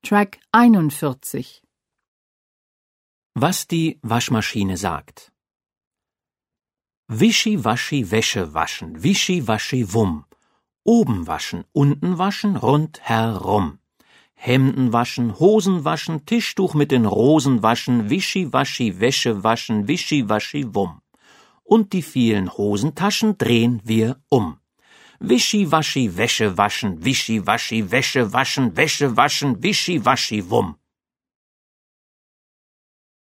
Track 41. Was die Waschmaschine sagt. Wischi-waschi Wäsche waschen, wischi-waschi wumm. Oben waschen, unten waschen, rundherum. Hemden waschen, Hosen waschen, Tischtuch mit den Rosen waschen, wischi-waschi Wäsche waschen, wischi-waschi wumm. Und die vielen Hosentaschen drehen wir um. Wischi-waschi Wäsche waschen, wischi-waschi Wäsche waschen, Wäsche waschen, wischi-waschi wumm.